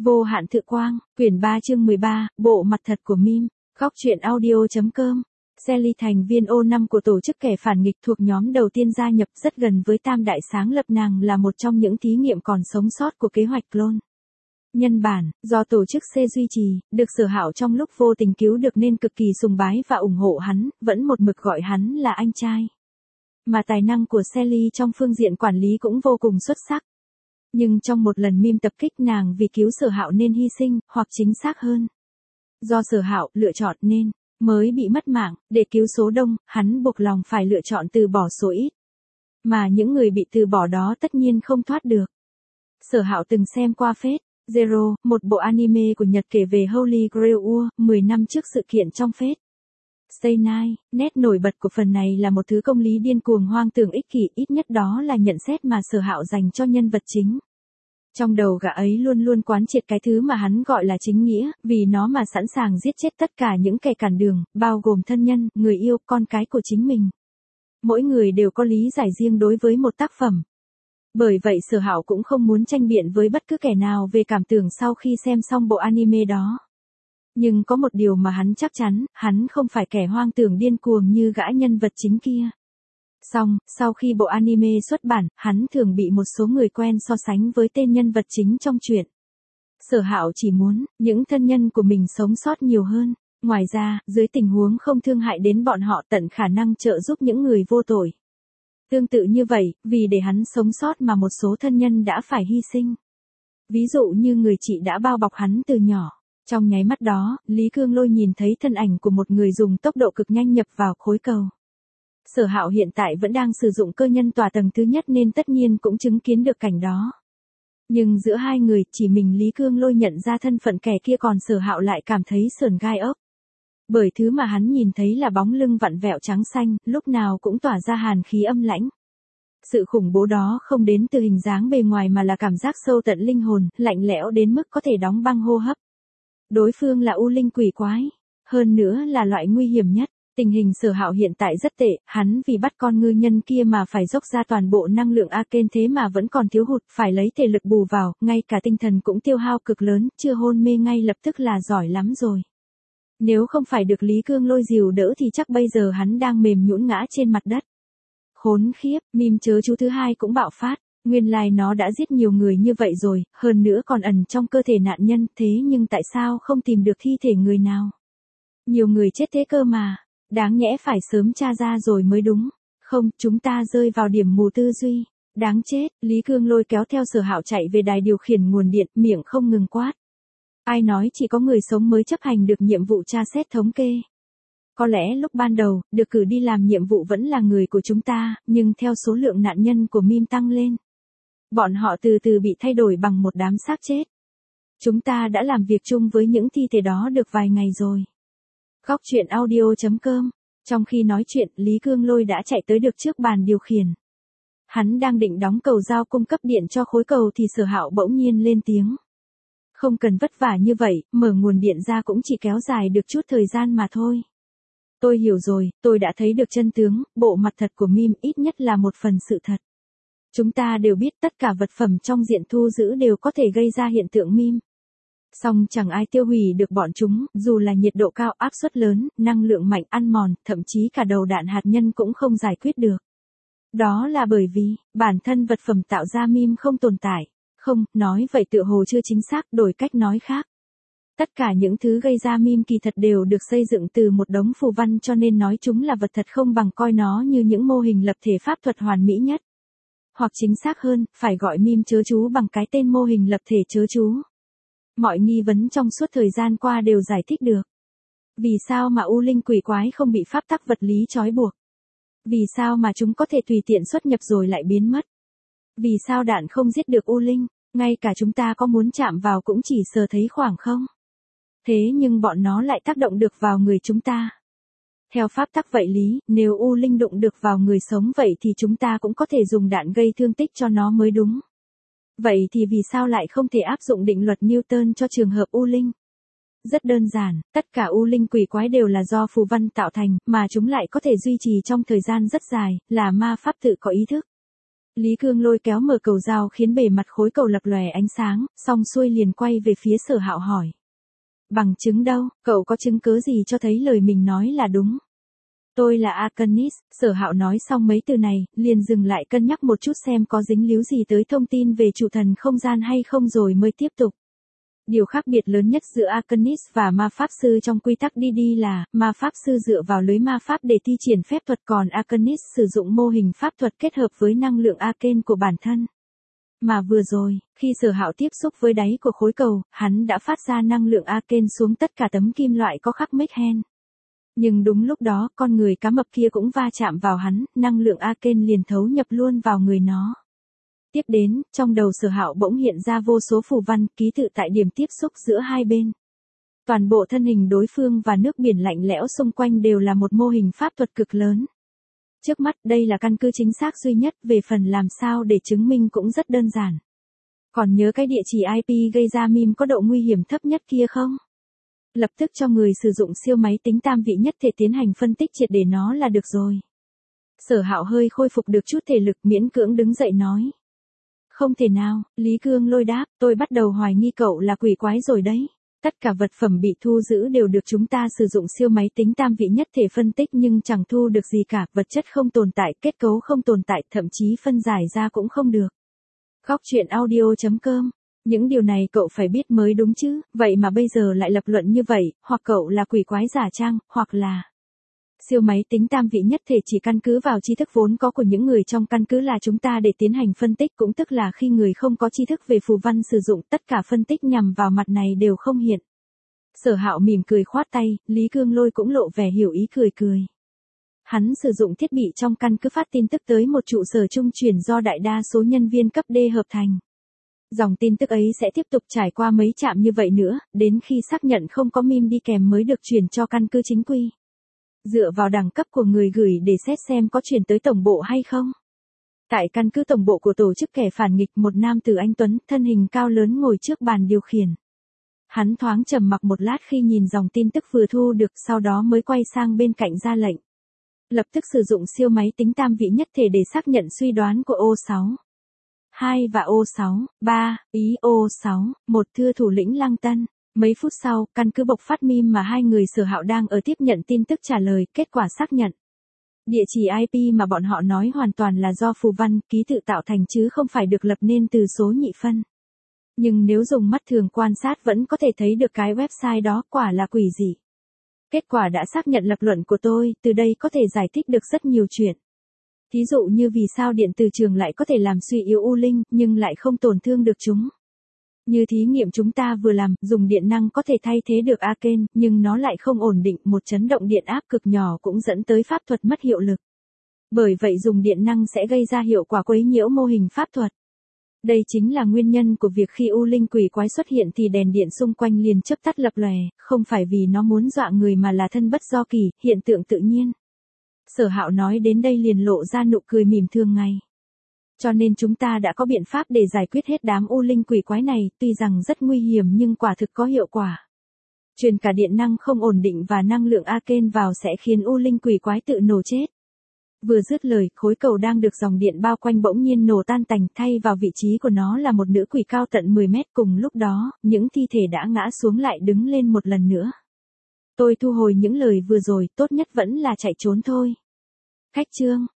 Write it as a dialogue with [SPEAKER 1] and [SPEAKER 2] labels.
[SPEAKER 1] Vô hạn thự quang, quyển 3 chương 13, bộ mặt thật của meme. Góc truyện audio.com. Sally thành viên O5 của tổ chức kẻ phản nghịch thuộc nhóm đầu tiên gia nhập, rất gần với Tam Đại sáng lập, nàng là một trong những thí nghiệm còn sống sót của kế hoạch clone. Nhân bản, do tổ chức C duy trì, được Sở Hạo trong lúc vô tình cứu được nên cực kỳ sùng bái và ủng hộ hắn, vẫn một mực gọi hắn là anh trai. Mà tài năng của Sally trong phương diện quản lý cũng vô cùng xuất sắc. Nhưng trong một lần meme tập kích, nàng vì cứu Sở Hạo nên hy sinh, hoặc chính xác hơn, do Sở Hạo lựa chọn nên mới bị mất mạng. Để cứu số đông, hắn buộc lòng phải lựa chọn từ bỏ số ít. Mà những người bị từ bỏ đó tất nhiên không thoát được. Sở Hạo từng xem qua Fate Zero, một bộ anime của Nhật kể về Holy Grail War, 10 năm trước sự kiện trong Fate Stay Night. Nét nổi bật của phần này là một thứ công lý điên cuồng hoang tưởng ích kỷ, ít nhất đó là nhận xét mà Sở Hạo dành cho nhân vật chính. Trong đầu gã ấy luôn luôn quán triệt cái thứ mà hắn gọi là chính nghĩa, vì nó mà sẵn sàng giết chết tất cả những kẻ cản đường, bao gồm thân nhân, người yêu, con cái của chính mình. Mỗi người đều có lý giải riêng đối với một tác phẩm. Bởi vậy Sở Hạo cũng không muốn tranh biện với bất cứ kẻ nào về cảm tưởng sau khi xem xong bộ anime đó. Nhưng có một điều mà hắn chắc chắn, hắn không phải kẻ hoang tưởng điên cuồng như gã nhân vật chính kia. Sau khi bộ anime xuất bản, hắn thường bị một số người quen so sánh với tên nhân vật chính trong truyện. Sở Hạo chỉ muốn những thân nhân của mình sống sót nhiều hơn. Ngoài ra, dưới tình huống không thương hại đến bọn họ, tận khả năng trợ giúp những người vô tội. Tương tự như vậy, vì để hắn sống sót mà một số thân nhân đã phải hy sinh. Ví dụ như người chị đã bao bọc hắn từ nhỏ. Trong nháy mắt đó, Lý Cương Lôi nhìn thấy thân ảnh của một người dùng tốc độ cực nhanh nhập vào khối cầu. Sở Hạo hiện tại vẫn đang sử dụng cơ nhân tòa tầng thứ nhất nên tất nhiên cũng chứng kiến được cảnh đó. Nhưng giữa hai người, chỉ mình Lý Cương Lôi nhận ra thân phận kẻ kia, còn Sở Hạo lại cảm thấy sởn gai ốc. Bởi thứ mà hắn nhìn thấy là bóng lưng vặn vẹo trắng xanh, lúc nào cũng tỏa ra hàn khí âm lãnh. Sự khủng bố đó không đến từ hình dáng bề ngoài mà là cảm giác sâu tận linh hồn, lạnh lẽo đến mức có thể đóng băng hô hấp. Đối phương là U Linh quỷ quái, hơn nữa là loại nguy hiểm nhất. Tình hình Sở Hạo hiện tại rất tệ, hắn vì bắt con ngư nhân kia mà phải dốc ra toàn bộ năng lượng Arcane, thế mà vẫn còn thiếu hụt, phải lấy thể lực bù vào, ngay cả tinh thần cũng tiêu hao cực lớn, chưa hôn mê ngay lập tức là giỏi lắm rồi. Nếu không phải được Lý Cương Lôi dìu đỡ thì chắc bây giờ hắn đang mềm nhũn ngã trên mặt đất. Khốn khiếp, meme chớ chú thứ hai cũng bạo phát. Nguyên lai nó đã giết nhiều người như vậy rồi, hơn nữa còn ẩn trong cơ thể nạn nhân, thế nhưng tại sao không tìm được thi thể người nào? Nhiều người chết thế cơ mà, đáng nhẽ phải sớm tra ra rồi mới đúng. Không, chúng ta rơi vào điểm mù tư duy. Đáng chết, Lý Cương Lôi kéo theo Sở Hạo chạy về đài điều khiển nguồn điện, miệng không ngừng quát. Ai nói chỉ có người sống mới chấp hành được nhiệm vụ tra xét thống kê? Có lẽ lúc ban đầu, được cử đi làm nhiệm vụ vẫn là người của chúng ta, nhưng theo số lượng nạn nhân của meme tăng lên, bọn họ từ từ bị thay đổi bằng một đám xác chết. Chúng ta đã làm việc chung với những thi thể đó được vài ngày rồi. Góc truyện audio.com. Trong khi nói chuyện, Lý Cương Lôi đã chạy tới được trước bàn điều khiển. Hắn đang định đóng cầu giao cung cấp điện cho khối cầu thì Sở Hạo bỗng nhiên lên tiếng. Không cần vất vả như vậy, mở nguồn điện ra cũng chỉ kéo dài được chút thời gian mà thôi. Tôi hiểu rồi, tôi đã thấy được chân tướng, bộ mặt thật của meme, ít nhất là một phần sự thật. Chúng ta đều biết tất cả vật phẩm trong diện thu giữ đều có thể gây ra hiện tượng meme. Song chẳng ai tiêu hủy được bọn chúng, dù là nhiệt độ cao, áp suất lớn, năng lượng mạnh, ăn mòn, thậm chí cả đầu đạn hạt nhân cũng không giải quyết được. Đó là bởi vì, bản thân vật phẩm tạo ra meme không tồn tại. Không, nói vậy tựa hồ chưa chính xác, đổi cách nói khác. Tất cả những thứ gây ra meme kỳ thật đều được xây dựng từ một đống phù văn, cho nên nói chúng là vật thật không bằng coi nó như những mô hình lập thể pháp thuật hoàn mỹ nhất. Hoặc chính xác hơn, phải gọi meme chớ chú bằng cái tên mô hình lập thể chớ chú. Mọi nghi vấn trong suốt thời gian qua đều giải thích được. Vì sao mà U Linh quỷ quái không bị pháp tắc vật lý trói buộc? Vì sao mà chúng có thể tùy tiện xuất nhập rồi lại biến mất? Vì sao đạn không giết được U Linh, ngay cả chúng ta có muốn chạm vào cũng chỉ sờ thấy khoảng không? Thế nhưng bọn nó lại tác động được vào người chúng ta. Theo pháp tắc vậy lý, nếu U Linh đụng được vào người sống vậy thì chúng ta cũng có thể dùng đạn gây thương tích cho nó mới đúng. Vậy thì vì sao lại không thể áp dụng định luật Newton cho trường hợp U Linh? Rất đơn giản, tất cả U Linh quỷ quái đều là do phù văn tạo thành, mà chúng lại có thể duy trì trong thời gian rất dài, là ma pháp tự có ý thức. Lý Cương Lôi kéo mở cầu dao khiến bề mặt khối cầu lập lòe ánh sáng, xong xuôi liền quay về phía Sở Hạo hỏi. Bằng chứng đâu, cậu có chứng cứ gì cho thấy lời mình nói là đúng? Tôi là Arcanis, Sở Hạo nói xong mấy từ này, liền dừng lại cân nhắc một chút xem có dính líu gì tới thông tin về chủ thần không gian hay không rồi mới tiếp tục. Điều khác biệt lớn nhất giữa Arcanis và ma pháp sư trong quy tắc DD là, ma pháp sư dựa vào lưới ma pháp để thi triển phép thuật, còn Arcanis sử dụng mô hình pháp thuật kết hợp với năng lượng arcane của bản thân. Mà vừa rồi, khi Sở Hạo tiếp xúc với đáy của khối cầu, hắn đã phát ra năng lượng arcane xuống tất cả tấm kim loại có khắc Mechhen. Nhưng đúng lúc đó, con người cá mập kia cũng va chạm vào hắn, năng lượng arcane liền thấu nhập luôn vào người nó. Tiếp đến, trong đầu Sở Hạo bỗng hiện ra vô số phù văn, ký tự tại điểm tiếp xúc giữa hai bên. Toàn bộ thân hình đối phương và nước biển lạnh lẽo xung quanh đều là một mô hình pháp thuật cực lớn. Trước mắt đây là căn cứ chính xác duy nhất, về phần làm sao để chứng minh cũng rất đơn giản. Còn nhớ cái địa chỉ IP gây ra meme có độ nguy hiểm thấp nhất kia không? Lập tức cho người sử dụng siêu máy tính tam vị nhất thể tiến hành phân tích triệt để nó là được rồi. Sở Hạo hơi khôi phục được chút thể lực, miễn cưỡng đứng dậy nói. Không thể nào, Lý Cương Lôi đáp, tôi bắt đầu hoài nghi cậu là quỷ quái rồi đấy. Tất cả vật phẩm bị thu giữ đều được chúng ta sử dụng siêu máy tính tam vị nhất thể phân tích nhưng chẳng thu được gì cả, vật chất không tồn tại, kết cấu không tồn tại, thậm chí phân giải ra cũng không được. Góc truyện audio.com. Những điều này cậu phải biết mới đúng chứ, vậy mà bây giờ lại lập luận như vậy, hoặc cậu là quỷ quái giả trang, hoặc là siêu máy tính tam vị nhất thể chỉ căn cứ vào tri thức vốn có của những người trong căn cứ là chúng ta để tiến hành phân tích, cũng tức là khi người không có tri thức về phù văn sử dụng, tất cả phân tích nhằm vào mặt này đều không hiện. Sở Hạo mỉm cười khoát tay, Lý Cương Lôi cũng lộ vẻ hiểu ý cười cười. Hắn sử dụng thiết bị trong căn cứ phát tin tức tới một trụ sở trung chuyển do đại đa số nhân viên cấp D hợp thành. Dòng tin tức ấy sẽ tiếp tục trải qua mấy trạm như vậy nữa, đến khi xác nhận không có meme đi kèm mới được chuyển cho căn cứ chính quy. Dựa vào đẳng cấp của người gửi để xét xem có chuyển tới tổng bộ hay không. Tại căn cứ tổng bộ của tổ chức kẻ phản nghịch, một nam tử anh tuấn, thân hình cao lớn ngồi trước bàn điều khiển. Hắn thoáng trầm mặc một lát khi nhìn dòng tin tức vừa thu được, sau đó mới quay sang bên cạnh ra lệnh. Lập tức sử dụng siêu máy tính tam vị nhất thể để xác nhận suy đoán của O6. 2 và O6, 3, ý O6, một thưa thủ lĩnh Lăng Tân. Mấy phút sau, căn cứ bộc phát meme mà hai người Sở Hạo đang ở tiếp nhận tin tức trả lời, kết quả xác nhận. Địa chỉ IP mà bọn họ nói hoàn toàn là do phù văn, ký tự tạo thành chứ không phải được lập nên từ số nhị phân. Nhưng nếu dùng mắt thường quan sát vẫn có thể thấy được cái website đó quả là quỷ dị. Kết quả đã xác nhận lập luận của tôi, từ đây có thể giải thích được rất nhiều chuyện. Thí dụ như vì sao điện từ trường lại có thể làm suy yếu u linh, nhưng lại không tổn thương được chúng. Như thí nghiệm chúng ta vừa làm, dùng điện năng có thể thay thế được arcane, nhưng nó lại không ổn định, một chấn động điện áp cực nhỏ cũng dẫn tới pháp thuật mất hiệu lực. Bởi vậy dùng điện năng sẽ gây ra hiệu quả quấy nhiễu mô hình pháp thuật. Đây chính là nguyên nhân của việc khi u linh quỷ quái xuất hiện thì đèn điện xung quanh liền chớp tắt lập lòe, không phải vì nó muốn dọa người mà là thân bất do kỳ, hiện tượng tự nhiên. Sở Hạo nói đến đây liền lộ ra nụ cười mỉm thường ngày. Cho nên chúng ta đã có biện pháp để giải quyết hết đám u linh quỷ quái này, tuy rằng rất nguy hiểm nhưng quả thực có hiệu quả. Truyền cả điện năng không ổn định và năng lượng arcane vào sẽ khiến u linh quỷ quái tự nổ chết. Vừa dứt lời, khối cầu đang được dòng điện bao quanh bỗng nhiên nổ tan tành, thay vào vị trí của nó là một nữ quỷ cao tận 10 mét. Cùng lúc đó, những thi thể đã ngã xuống lại đứng lên một lần nữa. Tôi thu hồi những lời vừa rồi, tốt nhất vẫn là chạy trốn thôi. Khách chương.